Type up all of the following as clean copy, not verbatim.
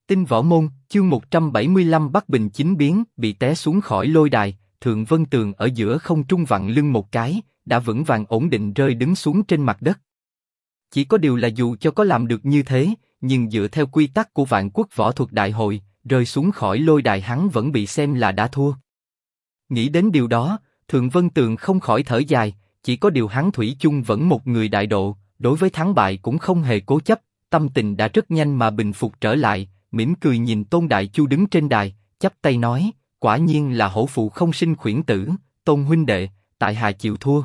Tinh Võ Môn, chương 175 Bắc Bình chính biến, bị té xuống khỏi lôi đài, Thượng Vân Tường ở giữa không trung vặn lưng một cái, đã vững vàng ổn định rơi đứng xuống trên mặt đất. Chỉ có điều là dù cho có làm được như thế, nhưng dựa theo quy tắc của Vạn Quốc Võ Thuật Đại hội, rơi xuống khỏi lôi đài hắn vẫn bị xem là đã thua. Nghĩ đến điều đó, Thượng Vân Tường không khỏi thở dài, chỉ có điều hắn thủy chung vẫn một người đại độ, đối với thắng bại cũng không hề cố chấp, tâm tình đã rất nhanh mà bình phục trở lại, mỉm cười nhìn Tôn Đại Chu đứng trên đài, chắp tay nói, quả nhiên là hổ phụ không sinh khuyển tử, Tôn huynh đệ, tại hạ chịu thua.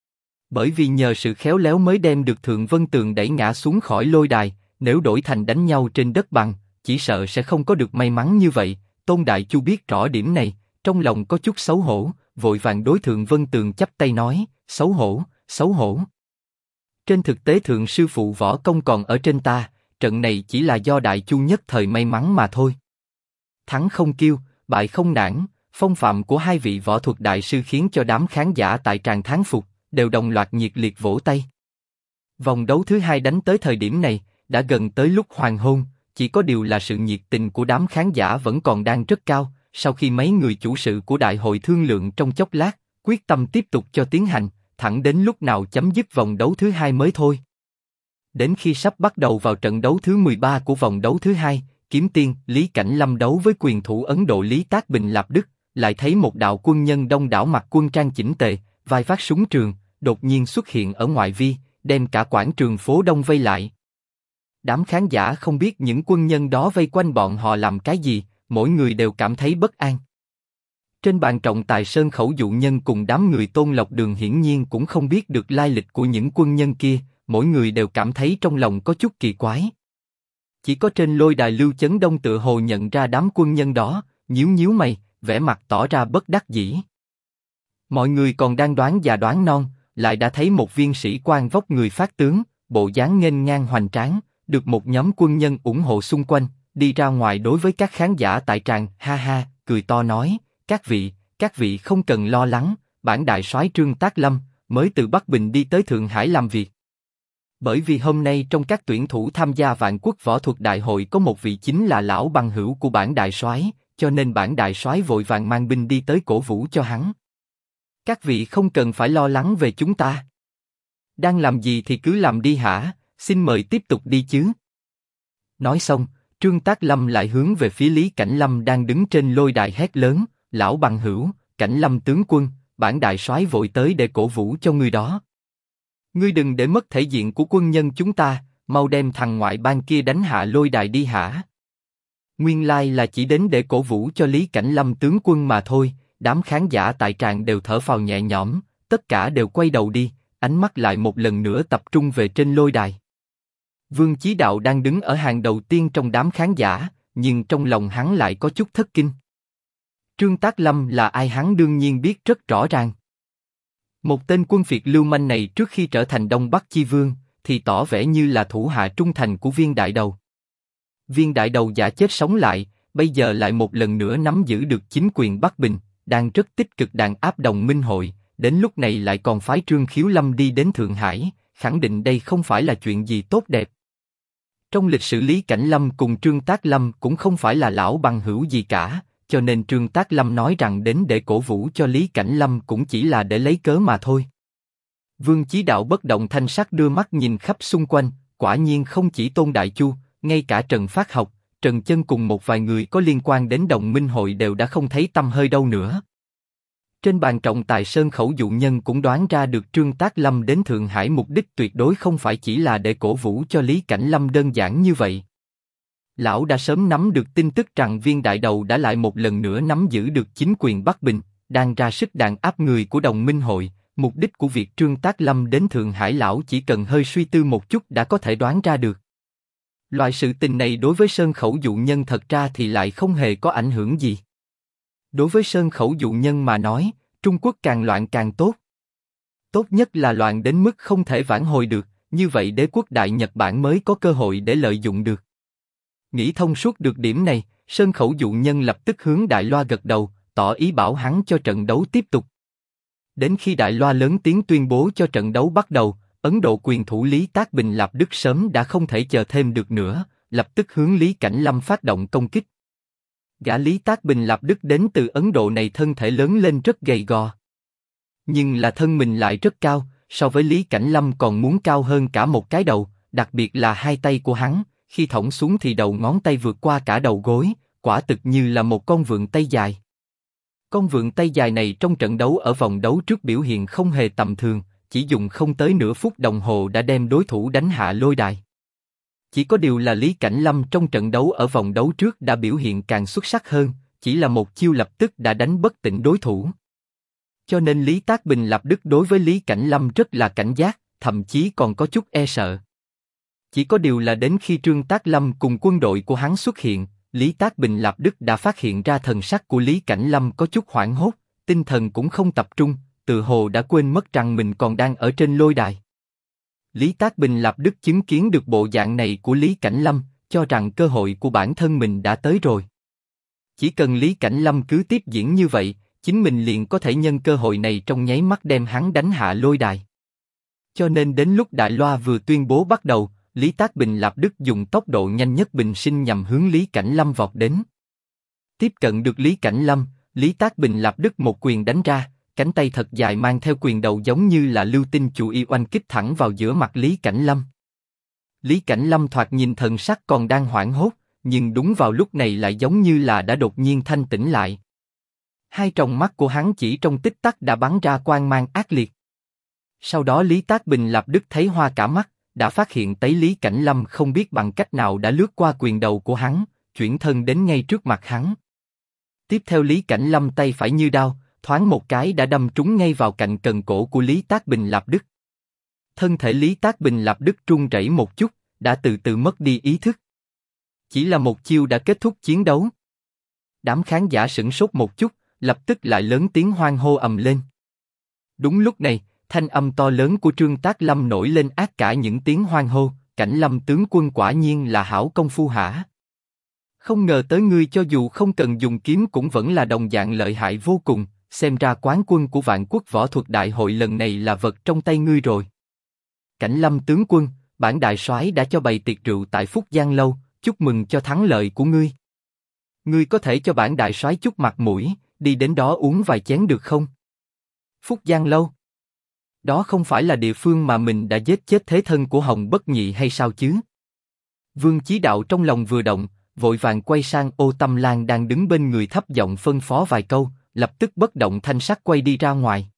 Bởi vì nhờ sự khéo léo mới đem được Thượng Vân Tường đẩy ngã xuống khỏi lôi đài, nếu đổi thành đánh nhau trên đất bằng, chỉ sợ sẽ không có được may mắn như vậy. Tôn Đại Chu biết rõ điểm này, trong lòng có chút xấu hổ, vội vàng đối Thượng Vân Tường chắp tay nói, xấu hổ, xấu hổ. Trên thực tế Thượng sư phụ võ công còn ở trên ta, trận này chỉ là do Đại Chu nhất thời may mắn mà thôi. Thắng không kiêu, bại không nản, phong phạm của hai vị võ thuật đại sư khiến cho đám khán giả tại tràng thán phục, đều đồng loạt nhiệt liệt vỗ tay. Vòng đấu thứ hai đánh tới thời điểm này, đã gần tới lúc hoàng hôn, chỉ có điều là sự nhiệt tình của đám khán giả vẫn còn đang rất cao. Sau khi mấy người chủ sự của đại hội thương lượng trong chốc lát, quyết tâm tiếp tục cho tiến hành, thẳng đến lúc nào chấm dứt vòng đấu thứ hai mới thôi. Đến khi sắp bắt đầu vào trận đấu thứ 13 của vòng đấu thứ hai, kiếm tiên Lý Cảnh Lâm đấu với quyền thủ Ấn Độ Lý Tác Bình Lạp Đức, lại thấy một đạo quân nhân đông đảo mặc quân trang chỉnh tề, vai vác súng trường, đột nhiên xuất hiện ở ngoại vi, đem cả quảng trường phố Đông vây lại. Đám khán giả không biết những quân nhân đó vây quanh bọn họ làm cái gì, mỗi người đều cảm thấy bất an. Trên bàn trọng tài Sơn Khẩu dụ nhân cùng đám người Tôn Lộc Đường hiển nhiên cũng không biết được lai lịch của những quân nhân kia, mỗi người đều cảm thấy trong lòng có chút kỳ quái. Chỉ có trên lôi đài Lưu Chấn Đông tựa hồ nhận ra đám quân nhân đó, nhíu nhíu mày, vẻ mặt tỏ ra bất đắc dĩ. Mọi người còn đang đoán già đoán non, lại đã thấy một viên sĩ quan vóc người phát tướng, bộ dáng nghênh ngang hoành tráng, được một nhóm quân nhân ủng hộ xung quanh, đi ra ngoài đối với các khán giả tại tràng, ha ha, cười to nói, các vị không cần lo lắng, bản đại soái Trương Tác Lâm mới từ Bắc Bình đi tới Thượng Hải làm việc. Bởi vì hôm nay trong các tuyển thủ tham gia Vạn Quốc Võ Thuật Đại hội có một vị chính là lão bằng hữu của bản đại soái, cho nên bản đại soái vội vàng mang binh đi tới cổ vũ cho hắn. Các vị không cần phải lo lắng về chúng ta. Đang làm gì thì cứ làm đi hả, xin mời tiếp tục đi chứ. Nói xong, Trương Tác Lâm lại hướng về phía Lý Cảnh Lâm đang đứng trên lôi đài hét lớn, lão bằng hữu, Cảnh Lâm tướng quân, bản đại soái vội tới để cổ vũ cho ngươi đó. Ngươi đừng để mất thể diện của quân nhân chúng ta, mau đem thằng ngoại bang kia đánh hạ lôi đài đi hả. Nguyên lai là chỉ đến để cổ vũ cho Lý Cảnh Lâm tướng quân mà thôi. Đám khán giả tại tràng đều thở phào nhẹ nhõm, tất cả đều quay đầu đi, ánh mắt lại một lần nữa tập trung về trên lôi đài. Vương Chí Đạo đang đứng ở hàng đầu tiên trong đám khán giả, nhưng trong lòng hắn lại có chút thất kinh. Trương Tác Lâm là ai hắn đương nhiên biết rất rõ ràng. Một tên quân phiệt lưu manh này trước khi trở thành Đông Bắc Chi Vương, thì tỏ vẻ như là thủ hạ trung thành của Viên Đại Đầu. Viên Đại Đầu giả chết sống lại, bây giờ lại một lần nữa nắm giữ được chính quyền Bắc Bình, đang rất tích cực đàn áp Đồng Minh Hội, đến lúc này lại còn phái Trương Khiếu Lâm đi đến Thượng Hải, khẳng định đây không phải là chuyện gì tốt đẹp. Trong lịch sử Lý Cảnh Lâm cùng Trương Tác Lâm cũng không phải là lão bằng hữu gì cả, cho nên Trương Tác Lâm nói rằng đến để cổ vũ cho Lý Cảnh Lâm cũng chỉ là để lấy cớ mà thôi. Vương Chí Đạo bất động thanh sắc đưa mắt nhìn khắp xung quanh, quả nhiên không chỉ Tôn Đại Chu, ngay cả Trần Phát Học, Trần Chân cùng một vài người có liên quan đến Đồng Minh Hội đều đã không thấy tăm hơi đâu nữa. Trên bàn trọng tài Sơn Khẩu dụ nhân cũng đoán ra được Trương Tác Lâm đến Thượng Hải mục đích tuyệt đối không phải chỉ là để cổ vũ cho Lý Cảnh Lâm đơn giản như vậy. Lão đã sớm nắm được tin tức rằng Viên Đại Đầu đã lại một lần nữa nắm giữ được chính quyền Bắc Bình, đang ra sức đàn áp người của Đồng Minh Hội. Mục đích của việc Trương Tác Lâm đến Thượng Hải lão chỉ cần hơi suy tư một chút đã có thể đoán ra được. Loại sự tình này đối với Sơn Khẩu dụ nhân thật ra thì lại không hề có ảnh hưởng gì. Đối với Sơn Khẩu dụ nhân mà nói, Trung Quốc càng loạn càng tốt. Tốt nhất là loạn đến mức không thể vãn hồi được, như vậy đế quốc Đại Nhật Bản mới có cơ hội để lợi dụng được. Nghĩ thông suốt được điểm này, Sơn Khẩu dụ nhân lập tức hướng Đại Loa gật đầu, tỏ ý bảo hắn cho trận đấu tiếp tục. Đến khi Đại Loa lớn tiếng tuyên bố cho trận đấu bắt đầu, Ấn Độ quyền thủ Lý Tác Bình Lạp Đức sớm đã không thể chờ thêm được nữa, lập tức hướng Lý Cảnh Lâm phát động công kích. Gã Lý Tác Bình Lập Đức đến từ Ấn Độ này thân thể lớn lên rất gầy gò. Nhưng là thân mình lại rất cao, so với Lý Cảnh Lâm còn muốn cao hơn cả một cái đầu, đặc biệt là hai tay của hắn, khi thõng xuống thì đầu ngón tay vượt qua cả đầu gối, quả thực như là một con vượn tay dài. Con vượn tay dài này trong trận đấu ở vòng đấu trước biểu hiện không hề tầm thường, chỉ dùng không tới nửa phút đồng hồ đã đem đối thủ đánh hạ lôi đài. Chỉ có điều là Lý Cảnh Lâm trong trận đấu ở vòng đấu trước đã biểu hiện càng xuất sắc hơn, chỉ là một chiêu lập tức đã đánh bất tỉnh đối thủ. Cho nên Lý Tác Bình Lập Đức đối với Lý Cảnh Lâm rất là cảnh giác, thậm chí còn có chút e sợ. Chỉ có điều là đến khi Trương Tác Lâm cùng quân đội của hắn xuất hiện, Lý Tác Bình Lập Đức đã phát hiện ra thần sắc của Lý Cảnh Lâm có chút hoảng hốt, tinh thần cũng không tập trung, tự hồ đã quên mất rằng mình còn đang ở trên lôi đài. Lý Tác Bình Lập Đức chứng kiến được bộ dạng này của Lý Cảnh Lâm, cho rằng cơ hội của bản thân mình đã tới rồi. Chỉ cần Lý Cảnh Lâm cứ tiếp diễn như vậy, chính mình liền có thể nhân cơ hội này trong nháy mắt đem hắn đánh hạ lôi đài. Cho nên đến lúc đại loa vừa tuyên bố bắt đầu, Lý Tác Bình Lập Đức dùng tốc độ nhanh nhất bình sinh nhằm hướng Lý Cảnh Lâm vọt đến. Tiếp cận được Lý Cảnh Lâm, Lý Tác Bình Lập Đức một quyền đánh ra, cánh tay thật dài mang theo quyền đầu giống như là lưu tinh chủ y oanh kích thẳng vào giữa mặt Lý Cảnh Lâm. Lý Cảnh Lâm thoạt nhìn thần sắc còn đang hoảng hốt, nhưng đúng vào lúc này lại giống như là đã đột nhiên thanh tỉnh lại. Hai tròng mắt của hắn chỉ trong tích tắc đã bắn ra quang mang ác liệt. Sau đó Lý Tác Bình Lập Đức thấy hoa cả mắt, đã phát hiện thấy Lý Cảnh Lâm không biết bằng cách nào đã lướt qua quyền đầu của hắn, chuyển thân đến ngay trước mặt hắn. Tiếp theo Lý Cảnh Lâm tay phải như đao, thoáng một cái đã đâm trúng ngay vào cạnh cần cổ của Lý Tác Bình Lập Đức. Thân thể Lý Tác Bình Lập Đức run rẩy một chút, đã từ từ mất đi ý thức. Chỉ là một chiêu đã kết thúc chiến đấu. Đám khán giả sửng sốt một chút, lập tức lại lớn tiếng hoan hô ầm lên. Đúng lúc này, thanh âm to lớn của Trương Tác Lâm nổi lên át cả những tiếng hoan hô, Cảnh Lâm tướng quân quả nhiên là hảo công phu hả? Không ngờ tới ngươi cho dù không cần dùng kiếm cũng vẫn là đồng dạng lợi hại vô cùng, xem ra quán quân của Vạn Quốc Võ Thuật Đại Hội lần này là vật trong tay ngươi rồi. Cảnh Lâm tướng quân, bản đại soái đã cho bày tiệc rượu tại Phúc Giang Lâu, chúc mừng cho thắng lợi của ngươi. Ngươi có thể cho bản đại soái chút mặt mũi, đi đến đó uống vài chén được không? Phúc Giang Lâu? Đó không phải là địa phương mà mình đã giết chết thế thân của Hồng Bất Nhị hay sao chứ? Vương Chí Đạo trong lòng vừa động, vội vàng quay sang Ô Tâm Lan đang đứng bên người thấp giọng phân phó vài câu, lập tức bất động thanh sắc quay đi ra ngoài.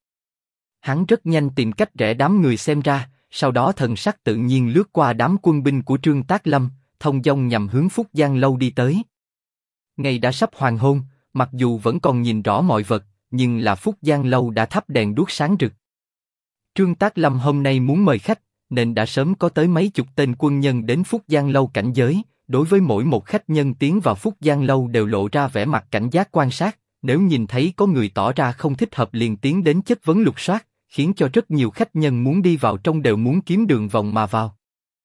Hắn rất nhanh tìm cách rẽ đám người xem ra, sau đó thần sắc tự nhiên lướt qua đám quân binh của Trương Tác Lâm, thông dong nhằm hướng Phúc Giang Lâu đi tới. Ngày đã sắp hoàng hôn, mặc dù vẫn còn nhìn rõ mọi vật, nhưng là Phúc Giang Lâu đã thắp đèn đuốc sáng rực. Trương Tác Lâm hôm nay muốn mời khách, nên đã sớm có tới mấy chục tên quân nhân đến Phúc Giang Lâu cảnh giới. Đối với mỗi một khách nhân tiến vào Phúc Giang Lâu đều lộ ra vẻ mặt cảnh giác quan sát, nếu nhìn thấy có người tỏ ra không thích hợp liền tiến đến chất vấn lục soát, khiến cho rất nhiều khách nhân muốn đi vào trong đều muốn kiếm đường vòng mà vào.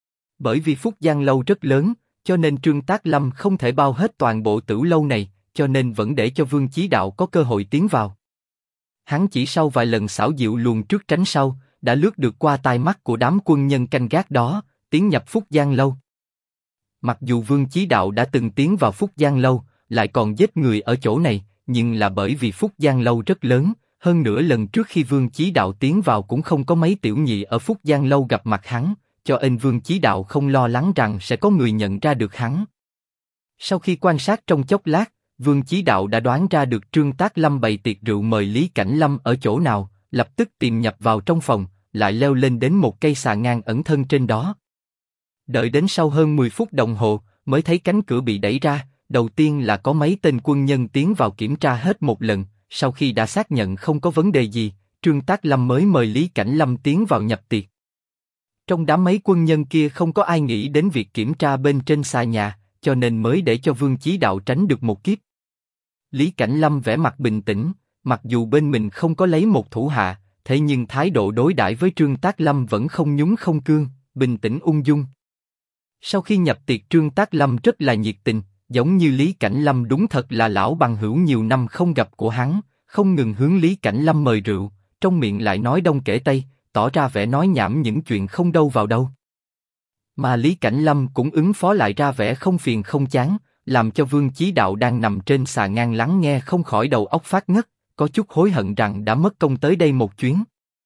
Bởi vì Phúc Giang Lâu rất lớn, cho nên Trương Tác Lâm không thể bao hết toàn bộ tử lâu này, cho nên vẫn để cho Vương Chí Đạo có cơ hội tiến vào. Hắn chỉ sau vài lần xảo diệu luồn trước tránh sau, đã lướt được qua tai mắt của đám quân nhân canh gác đó, tiến nhập Phúc Giang Lâu. Mặc dù Vương Chí Đạo đã từng tiến vào Phúc Giang Lâu, lại còn giết người ở chỗ này, nhưng là bởi vì Phúc Giang Lâu rất lớn, hơn nữa lần trước khi Vương Chí Đạo tiến vào cũng không có mấy tiểu nhị ở Phúc Giang Lâu gặp mặt hắn, cho nên Vương Chí Đạo không lo lắng rằng sẽ có người nhận ra được hắn. Sau khi quan sát trong chốc lát, Vương Chí Đạo đã đoán ra được Trương Tác Lâm bày tiệc rượu mời Lý Cảnh Lâm ở chỗ nào, lập tức tìm nhập vào trong phòng, lại leo lên đến một cây xà ngang ẩn thân trên đó. Đợi đến sau hơn 10 phút đồng hồ, mới thấy cánh cửa bị đẩy ra, đầu tiên là có mấy tên quân nhân tiến vào kiểm tra hết một lần, sau khi đã xác nhận không có vấn đề gì, Trương Tác Lâm mới mời Lý Cảnh Lâm tiến vào nhập tiệc. Trong đám mấy quân nhân kia không có ai nghĩ đến việc kiểm tra bên trên xà nhà, cho nên mới để cho Vương Chí Đạo tránh được một kiếp. Lý Cảnh Lâm vẻ mặt bình tĩnh, mặc dù bên mình không có lấy một thủ hạ, thế nhưng thái độ đối đãi với Trương Tác Lâm vẫn không nhún không cương, bình tĩnh ung dung. Sau khi nhập tiệc Trương Tác Lâm rất là nhiệt tình, giống như Lý Cảnh Lâm đúng thật là lão bằng hữu nhiều năm không gặp của hắn, không ngừng hướng Lý Cảnh Lâm mời rượu, trong miệng lại nói đông kể tây, tỏ ra vẻ nói nhảm những chuyện không đâu vào đâu. Mà Lý Cảnh Lâm cũng ứng phó lại ra vẻ không phiền không chán, làm cho Vương Chí Đạo đang nằm trên xà ngang lắng nghe không khỏi đầu óc phát ngất, có chút hối hận rằng đã mất công tới đây một chuyến.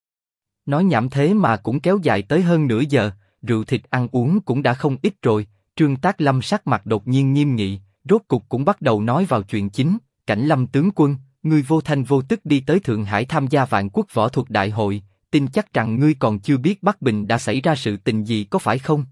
Nói nhảm thế mà cũng kéo dài tới hơn nửa giờ, rượu thịt ăn uống cũng đã không ít rồi. Trương Tác Lâm sắc mặt đột nhiên nghiêm nghị, rốt cục cũng bắt đầu nói vào chuyện chính. Cảnh Lâm tướng quân, ngươi vô thanh vô tức đi tới Thượng Hải tham gia Vạn Quốc Võ Thuật Đại hội, tin chắc rằng ngươi còn chưa biết Bắc Bình đã xảy ra sự tình gì có phải không?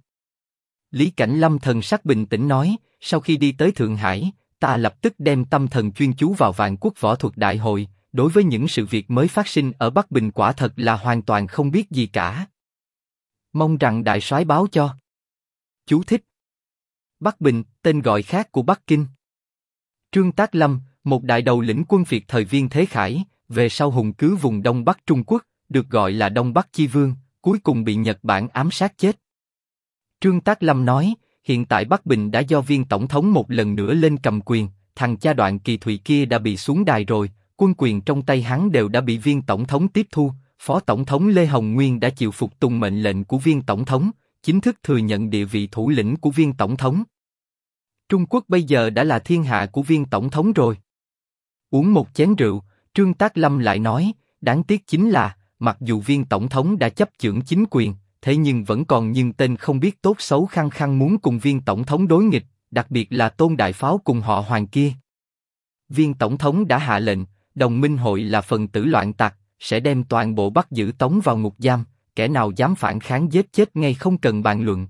Lý Cảnh Lâm thần sắc bình tĩnh nói, sau khi đi tới Thượng Hải, ta lập tức đem tâm thần chuyên chú vào Vạn Quốc Võ Thuật Đại hội, đối với những sự việc mới phát sinh ở Bắc Bình quả thật là hoàn toàn không biết gì cả. Mong rằng đại soái báo cho. Chú thích: Bắc Bình, tên gọi khác của Bắc Kinh. Trương Tác Lâm, một đại đầu lĩnh quân Việt thời Viên Thế Khải, về sau hùng cứ vùng Đông Bắc Trung Quốc, được gọi là Đông Bắc Chi Vương, cuối cùng bị Nhật Bản ám sát chết. Trương Tác Lâm nói, hiện tại Bắc Bình đã do Viên tổng thống một lần nữa lên cầm quyền, thằng cha Đoạn Kỳ Thụy kia đã bị xuống đài rồi, quân quyền trong tay hắn đều đã bị Viên tổng thống tiếp thu, Phó tổng thống Lê Hồng Nguyên đã chịu phục tùng mệnh lệnh của Viên tổng thống, chính thức thừa nhận địa vị thủ lĩnh của Viên tổng thống. Trung Quốc bây giờ đã là thiên hạ của Viên tổng thống rồi. Uống một chén rượu, Trương Tác Lâm lại nói, đáng tiếc chính là, mặc dù Viên tổng thống đã chấp chưởng chính quyền, thế nhưng vẫn còn những tên không biết tốt xấu khăng khăng muốn cùng Viên tổng thống đối nghịch, đặc biệt là Tôn Đại Pháo cùng họ Hoàng kia. Viên tổng thống đã hạ lệnh, Đồng Minh Hội là phần tử loạn tặc, sẽ đem toàn bộ bắt giữ tống vào ngục giam, kẻ nào dám phản kháng giết chết ngay không cần bàn luận.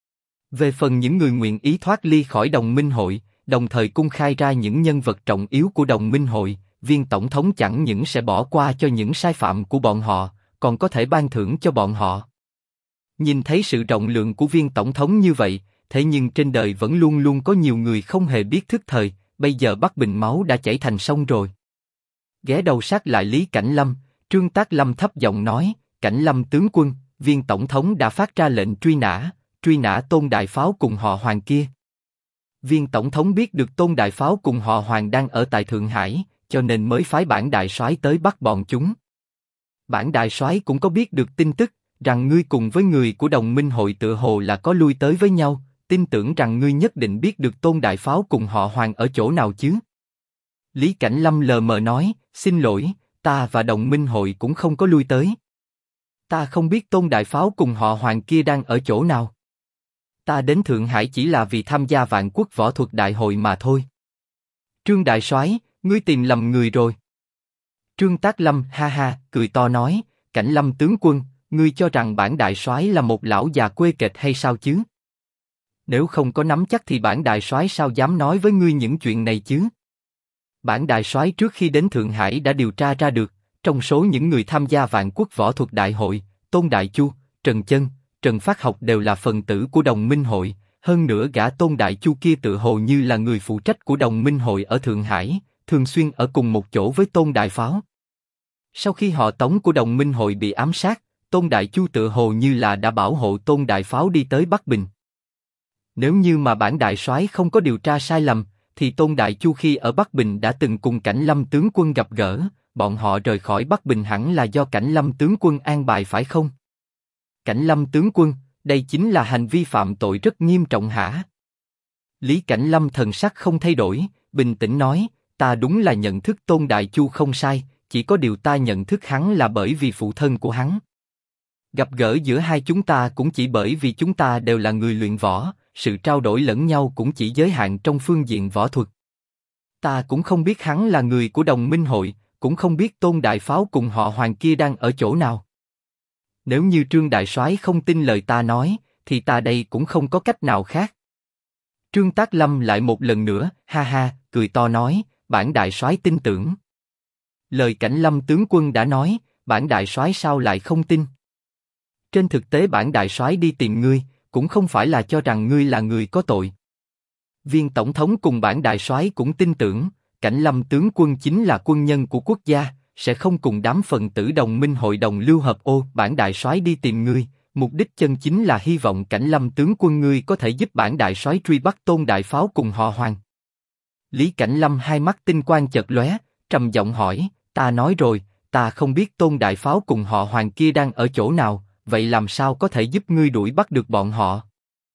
Về phần những người nguyện ý thoát ly khỏi Đồng Minh Hội, đồng thời cung khai ra những nhân vật trọng yếu của Đồng Minh Hội, Viên tổng thống chẳng những sẽ bỏ qua cho những sai phạm của bọn họ, còn có thể ban thưởng cho bọn họ. Nhìn thấy sự rộng lượng của Viên tổng thống như vậy, thế nhưng trên đời vẫn luôn luôn có nhiều người không hề biết thức thời, bây giờ Bắc Bình máu đã chảy thành sông rồi. Ghé đầu sát lại Lý Cảnh Lâm, Trương Tác Lâm thấp giọng nói, Cảnh Lâm tướng quân, Viên tổng thống đã phát ra lệnh truy nã Tôn Đại Pháo cùng họ Hoàng kia. Viên tổng thống biết được Tôn Đại Pháo cùng họ Hoàng đang ở tại Thượng Hải, cho nên mới phái bản đại soái tới bắt bọn chúng. Bản đại soái cũng có biết được tin tức, rằng ngươi cùng với người của Đồng Minh Hội tựa hồ là có lui tới với nhau, tin tưởng rằng ngươi nhất định biết được Tôn Đại Pháo cùng họ Hoàng ở chỗ nào chứ. Lý Cảnh Lâm lờ mờ nói, xin lỗi, ta và Đồng Minh Hội cũng không có lui tới. Ta không biết Tôn Đại Pháo cùng họ Hoàng kia đang ở chỗ nào. Ta đến Thượng Hải chỉ là vì tham gia Vạn Quốc Võ Thuật Đại hội mà thôi. Trương đại soái, ngươi tìm lầm người rồi. Trương Tác Lâm ha ha cười to nói, Cảnh Lâm tướng quân, ngươi cho rằng bản đại soái là một lão già quê kệch hay sao chứ? Nếu không có nắm chắc thì bản đại soái sao dám nói với ngươi những chuyện này chứ? Bản đại soái trước khi đến Thượng Hải đã điều tra ra được, trong số những người tham gia Vạn Quốc Võ Thuật Đại hội, Tôn Đại Chu, Trần Chân, Trần Phát Học đều là phần tử của Đồng Minh Hội, hơn nữa gã Tôn Đại Chu kia tự hồ như là người phụ trách của Đồng Minh Hội ở Thượng Hải, thường xuyên ở cùng một chỗ với Tôn Đại Pháo. Sau khi họ Tống của Đồng Minh Hội bị ám sát, Tôn Đại Chu tự hồ như là đã bảo hộ Tôn Đại Pháo đi tới Bắc Bình. Nếu như mà bản đại soái không có điều tra sai lầm, thì Tôn Đại Chu khi ở Bắc Bình đã từng cùng Cảnh Lâm tướng quân gặp gỡ, bọn họ rời khỏi Bắc Bình hẳn là do Cảnh Lâm tướng quân an bài phải không? Cảnh Lâm tướng quân, đây chính là hành vi phạm tội rất nghiêm trọng hả? Lý Cảnh Lâm thần sắc không thay đổi, bình tĩnh nói, ta đúng là nhận thức Tôn Đại Chu không sai, chỉ có điều ta nhận thức hắn là bởi vì phụ thân của hắn. Gặp gỡ giữa hai chúng ta cũng chỉ bởi vì chúng ta đều là người luyện võ, sự trao đổi lẫn nhau cũng chỉ giới hạn trong phương diện võ thuật. Ta cũng không biết hắn là người của Đồng Minh Hội, cũng không biết Tôn Đại Pháo cùng họ Hoàng kia đang ở chỗ nào. Nếu như Trương đại soái không tin lời ta nói, thì ta đây cũng không có cách nào khác. Trương Tác Lâm lại một lần nữa, ha ha, cười to nói, bản đại soái tin tưởng. Lời Cảnh Lâm tướng quân đã nói, bản đại soái sao lại không tin? Trên thực tế bản đại soái đi tìm ngươi, cũng không phải là cho rằng ngươi là người có tội. Viên tổng thống cùng bản đại soái cũng tin tưởng, Cảnh Lâm tướng quân chính là quân nhân của quốc gia, sẽ không cùng đám phần tử Đồng Minh Hội đồng lưu hợp ô. Bản đại soái đi tìm ngươi, mục đích chân chính là hy vọng Cảnh Lâm tướng quân ngươi có thể giúp bản đại soái truy bắt Tôn Đại Pháo cùng họ Hoàng. Lý Cảnh Lâm hai mắt tinh quang chợt lóe, trầm giọng hỏi, ta nói rồi, ta không biết Tôn Đại Pháo cùng họ Hoàng kia đang ở chỗ nào, vậy làm sao có thể giúp ngươi đuổi bắt được bọn họ?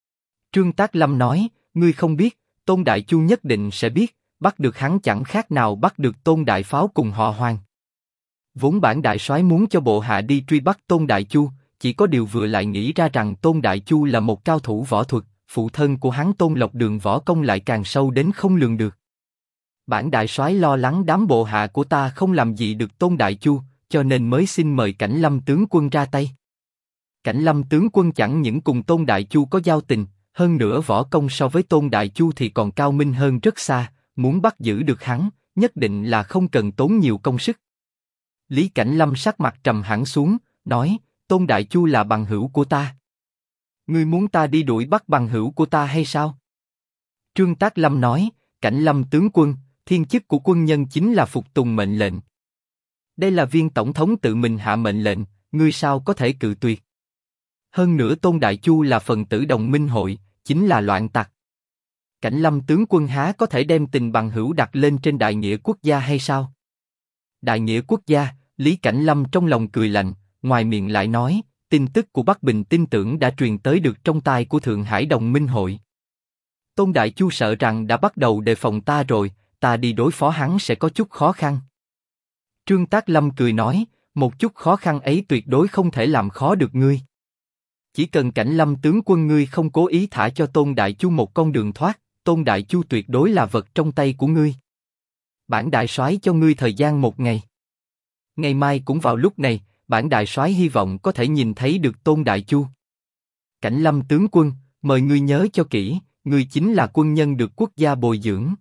Trương Tác Lâm nói, ngươi không biết, Tôn Đại Chu nhất định sẽ biết, bắt được hắn chẳng khác nào bắt được Tôn Đại Pháo cùng họ Hoàng. Vốn bản đại soái muốn cho bộ hạ đi truy bắt Tôn Đại Chu, chỉ có điều vừa lại nghĩ ra rằng Tôn Đại Chu là một cao thủ võ thuật, phụ thân của hắn Tôn Lộc Đường võ công lại càng sâu đến không lường được. Bản đại soái lo lắng đám bộ hạ của ta không làm gì được Tôn Đại Chu, cho nên mới xin mời Cảnh Lâm tướng quân ra tay. Cảnh Lâm tướng quân chẳng những cùng Tôn Đại Chu có giao tình, hơn nữa võ công so với Tôn Đại Chu thì còn cao minh hơn rất xa, muốn bắt giữ được hắn, nhất định là không cần tốn nhiều công sức. Lý Cảnh Lâm sắc mặt trầm hẳn xuống, nói, Tôn Đại Chu là bằng hữu của ta. Ngươi muốn ta đi đuổi bắt bằng hữu của ta hay sao? Trương Tác Lâm nói, Cảnh Lâm tướng quân, thiên chức của quân nhân chính là phục tùng mệnh lệnh. Đây là viên tổng thống tự mình hạ mệnh lệnh, ngươi sao có thể cự tuyệt? Hơn nữa Tôn Đại Chu là phần tử đồng minh hội, chính là loạn tặc. Cảnh Lâm tướng quân há có thể đem tình bằng hữu đặt lên trên đại nghĩa quốc gia hay sao? Đại nghĩa quốc gia, Lý Cảnh Lâm trong lòng cười lạnh, ngoài miệng lại nói, tin tức của Bắc Bình tin tưởng đã truyền tới được trong tai của Thượng Hải đồng minh hội. Tôn Đại Chu sợ rằng đã bắt đầu đề phòng ta rồi, ta đi đối phó hắn sẽ có chút khó khăn. Trương Tác Lâm cười nói, một chút khó khăn ấy tuyệt đối không thể làm khó được ngươi. Chỉ cần Cảnh Lâm tướng quân ngươi không cố ý thả cho Tôn Đại Chu một con đường thoát, Tôn Đại Chu tuyệt đối là vật trong tay của ngươi. Bản đại soái cho ngươi thời gian 1 ngày. Ngày mai cũng vào lúc này, bản đại soái hy vọng có thể nhìn thấy được Tôn Đại Chu. Cảnh Lâm tướng quân, mời ngươi nhớ cho kỹ, ngươi chính là quân nhân được quốc gia bồi dưỡng.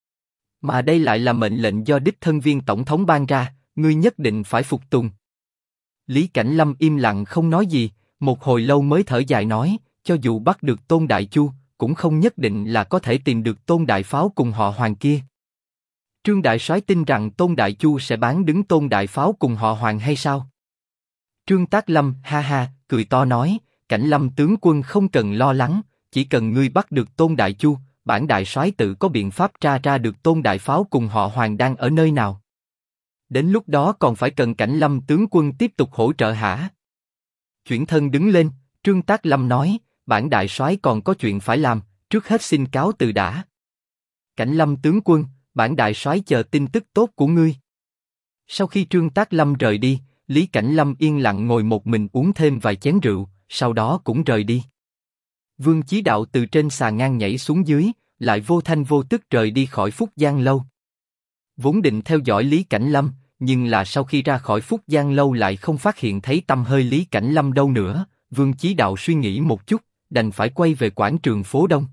Mà đây lại là mệnh lệnh do đích thân viên tổng thống ban ra, ngươi nhất định phải phục tùng. Lý Cảnh Lâm im lặng không nói gì, một hồi lâu mới thở dài nói, cho dù bắt được Tôn Đại Chu, cũng không nhất định là có thể tìm được Tôn Đại Pháo cùng họ Hoàng kia. Trương đại soái tin rằng Tôn Đại Chu sẽ bán đứng Tôn Đại Pháo cùng họ Hoàng hay sao? Trương Tác Lâm ha ha cười to nói, Cảnh Lâm tướng quân không cần lo lắng, chỉ cần ngươi bắt được Tôn Đại Chu, bản đại soái tự có biện pháp tra ra được Tôn Đại Pháo cùng họ Hoàng đang ở nơi nào. Đến lúc đó còn phải cần Cảnh Lâm tướng quân tiếp tục hỗ trợ hả? Chuyển thân đứng lên, Trương Tác Lâm nói, bản đại soái còn có chuyện phải làm, trước hết xin cáo từ đã. Cảnh Lâm tướng quân, bản đại soái chờ tin tức tốt của ngươi. Sau khi Trương Tác Lâm rời đi, Lý Cảnh Lâm yên lặng ngồi một mình uống thêm vài chén rượu, sau đó cũng rời đi. Vương Chí Đạo từ trên xà ngang nhảy xuống dưới, lại vô thanh vô tức rời đi khỏi Phúc Giang lâu. Vốn định theo dõi Lý Cảnh Lâm, nhưng là sau khi ra khỏi Phúc Giang lâu lại không phát hiện thấy tăm hơi Lý Cảnh Lâm đâu nữa. Vương Chí Đạo suy nghĩ một chút, đành phải quay về quảng trường phố Đông.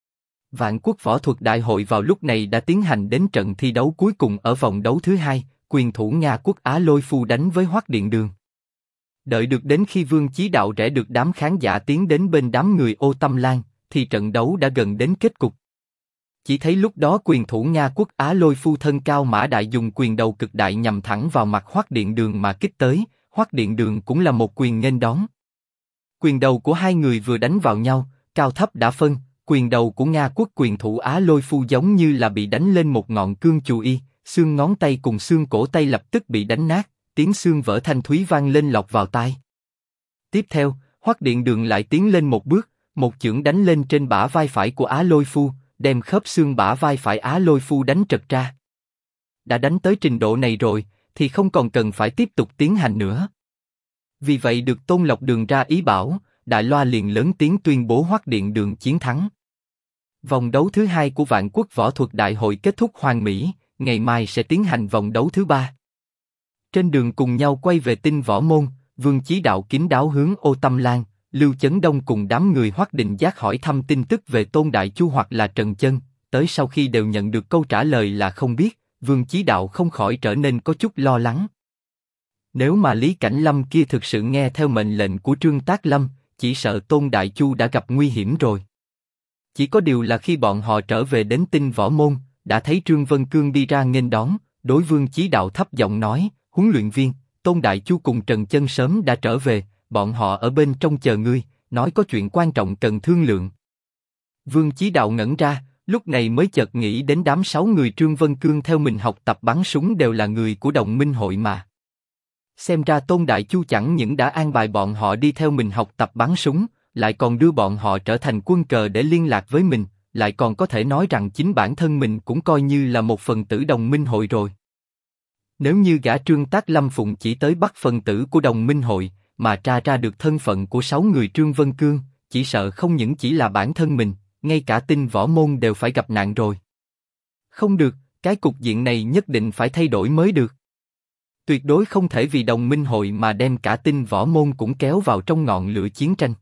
Vạn Quốc Võ Thuật Đại hội vào lúc này đã tiến hành đến trận thi đấu cuối cùng ở vòng đấu thứ 2, quyền thủ Nga Quốc Á Lôi Phu đánh với Hoắc Điện Đường. Đợi được đến khi Vương Chí Đạo rẽ được đám khán giả tiến đến bên đám người Ô Tâm Lan, thì trận đấu đã gần đến kết cục. Chỉ thấy lúc đó quyền thủ Nga Quốc Á Lôi Phu thân cao mã đại dùng quyền đầu cực đại nhằm thẳng vào mặt Hoắc Điện Đường mà kích tới, Hoắc Điện Đường cũng là một quyền nghênh đón. Quyền đầu của hai người vừa đánh vào nhau, cao thấp đã phân, quyền đầu của Nga Quốc quyền thủ Á Lôi Phu giống như là bị đánh lên một ngọn cương chù y, xương ngón tay cùng xương cổ tay lập tức bị đánh nát, tiếng xương vỡ thanh thúy vang lên lọt vào tai. Tiếp theo, Hoắc Điện Đường lại tiến lên một bước, một chưởng đánh lên trên bả vai phải của Á Lôi Phu, đem khớp xương bả vai phải Á Lôi Phu đánh trật ra. Đã đánh tới trình độ này rồi, thì không còn cần phải tiếp tục tiến hành nữa. Vì vậy được Tôn Lộc Đường ra ý bảo, Đại Loa liền lớn tiếng tuyên bố Hoắc Điện Đường chiến thắng. Vòng đấu thứ 2 của Vạn Quốc Võ Thuật Đại hội kết thúc hoàn mỹ, ngày mai sẽ tiến hành vòng đấu thứ 3. Trên đường cùng nhau quay về Tinh Võ Môn, Vương Chí Đạo kín đáo hướng Ô Tâm Lan, Lưu Chấn Đông cùng đám người Hoắc Định Giác hỏi thăm tin tức về Tôn Đại Chu hoặc là Trần Chân, tới sau khi đều nhận được câu trả lời là không biết, Vương Chí Đạo không khỏi trở nên có chút lo lắng. Nếu mà Lý Cảnh Lâm kia thực sự nghe theo mệnh lệnh của Trương Tác Lâm, chỉ sợ Tôn Đại Chu đã gặp nguy hiểm rồi. Chỉ có điều là khi bọn họ trở về đến Tinh Võ Môn, đã thấy Trương Vân Cương đi ra nghênh đón, đối Vương Chí Đạo thấp giọng nói, huấn luyện viên, Tôn Đại Chu cùng Trần Chân sớm đã trở về, bọn họ ở bên trong chờ ngươi, nói có chuyện quan trọng cần thương lượng. Vương Chí Đạo ngẩn ra, lúc này mới chợt nghĩ đến đám 6 người Trương Vân Cương theo mình học tập bắn súng đều là người của đồng minh hội mà. Xem ra Tôn Đại Chu chẳng những đã an bài bọn họ đi theo mình học tập bắn súng, lại còn đưa bọn họ trở thành quân cờ để liên lạc với mình, lại còn có thể nói rằng chính bản thân mình cũng coi như là một phần tử đồng minh hội rồi. Nếu như gã Trương Tác Lâm Phụng chỉ tới bắt phần tử của đồng minh hội, mà tra ra được thân phận của 6 người Trương Vân Cương, chỉ sợ không những chỉ là bản thân mình, ngay cả Tinh Võ Môn đều phải gặp nạn rồi. Không được, cái cục diện này nhất định phải thay đổi mới được. Tuyệt đối không thể vì đồng minh hội mà đem cả Tinh Võ Môn cũng kéo vào trong ngọn lửa chiến tranh.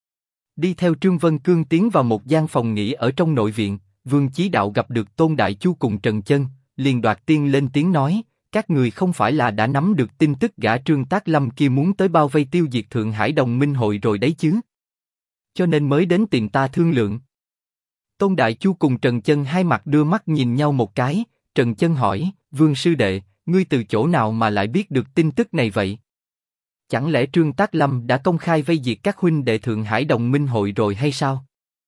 Đi theo Trương Vân Cương tiến vào một gian phòng nghỉ ở trong nội viện, Vương Chí Đạo gặp được Tôn Đại Chu cùng Trần Chân, liền đoạt tiên lên tiếng nói: các người không phải là đã nắm được tin tức gã Trương Tác Lâm kia muốn tới bao vây tiêu diệt Thượng Hải đồng minh hội rồi đấy chứ? Cho nên mới đến tìm ta thương lượng. Tôn Đại Chu cùng Trần Chân hai mặt đưa mắt nhìn nhau một cái, Trần Chân hỏi: Vương sư đệ, ngươi từ chỗ nào mà lại biết được tin tức này vậy? Chẳng lẽ Trương Tác Lâm đã công khai vây diệt các huynh đệ Thượng Hải đồng minh hội rồi hay sao?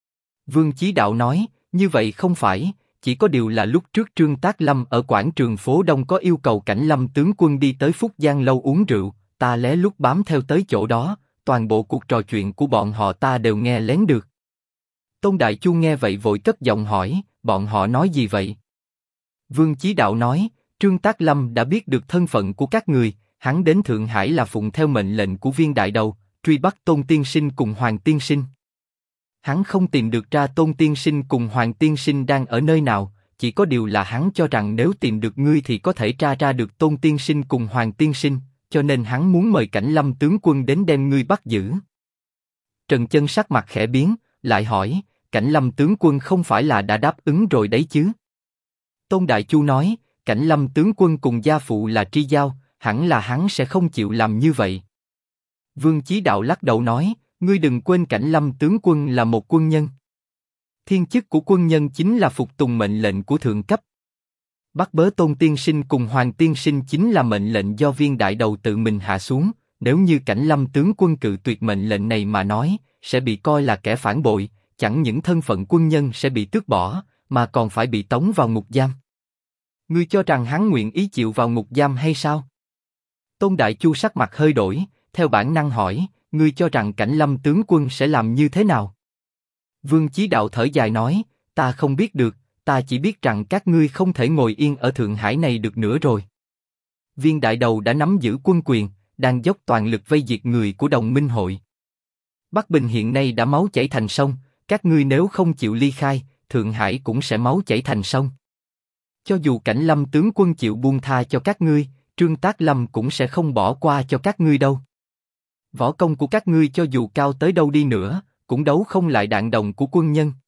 Vương Chí Đạo nói: như vậy không phải, chỉ có điều là lúc trước Trương Tác Lâm ở quảng trường phố Đông có yêu cầu Cảnh Lâm tướng quân đi tới Phúc Giang lâu uống rượu, ta lén lút bám theo tới chỗ đó, toàn bộ cuộc trò chuyện của bọn họ ta đều nghe lén được. Tôn Đại Chu nghe vậy vội cất giọng hỏi: bọn họ nói gì vậy? Vương Chí Đạo nói: Trương Tác Lâm đã biết được thân phận của các người, hắn đến Thượng Hải là phụng theo mệnh lệnh của Viên Đại Đầu, truy bắt Tôn Tiên Sinh cùng Hoàng Tiên Sinh. Hắn không tìm được ra Tôn Tiên Sinh cùng Hoàng Tiên Sinh đang ở nơi nào, chỉ có điều là hắn cho rằng nếu tìm được ngươi thì có thể tra ra được Tôn Tiên Sinh cùng Hoàng Tiên Sinh, cho nên hắn muốn mời Cảnh Lâm tướng quân đến đem ngươi bắt giữ. Trần Chân sắc mặt khẽ biến, lại hỏi: Cảnh Lâm tướng quân không phải là đã đáp ứng rồi đấy chứ? Tôn Đại Chu nói: Cảnh Lâm tướng quân cùng gia phụ là tri giao, hẳn là hắn sẽ không chịu làm như vậy. Vương Chí Đạo lắc đầu nói: ngươi đừng quên Cảnh Lâm tướng quân là một quân nhân. Thiên chức của quân nhân chính là phục tùng mệnh lệnh của thượng cấp. Bắt bớ Tôn Tiên Sinh cùng Hoàng Tiên Sinh chính là mệnh lệnh do Viên Đại Đầu tự mình hạ xuống. Nếu như Cảnh Lâm tướng quân cự tuyệt mệnh lệnh này mà nói, sẽ bị coi là kẻ phản bội, chẳng những thân phận quân nhân sẽ bị tước bỏ, mà còn phải bị tống vào ngục giam. Ngươi cho rằng hắn nguyện ý chịu vào ngục giam hay sao? Tôn Đại Chu sắc mặt hơi đổi, theo bản năng hỏi: ngươi cho rằng Cảnh Lâm tướng quân sẽ làm như thế nào? Vương Chí Đạo thở dài nói: ta không biết được, ta chỉ biết rằng các ngươi không thể ngồi yên ở Thượng Hải này được nữa rồi. Viên Đại Đầu đã nắm giữ quân quyền, đang dốc toàn lực vây diệt người của đồng minh hội. Bắc Bình hiện nay đã máu chảy thành sông, các ngươi nếu không chịu ly khai, Thượng Hải cũng sẽ máu chảy thành sông. Cho dù Cảnh Lâm tướng quân chịu buông tha cho các ngươi, Trương Tác Lâm cũng sẽ không bỏ qua cho các ngươi đâu. Võ công của các ngươi cho dù cao tới đâu đi nữa, cũng đấu không lại đạn đồng của quân nhân.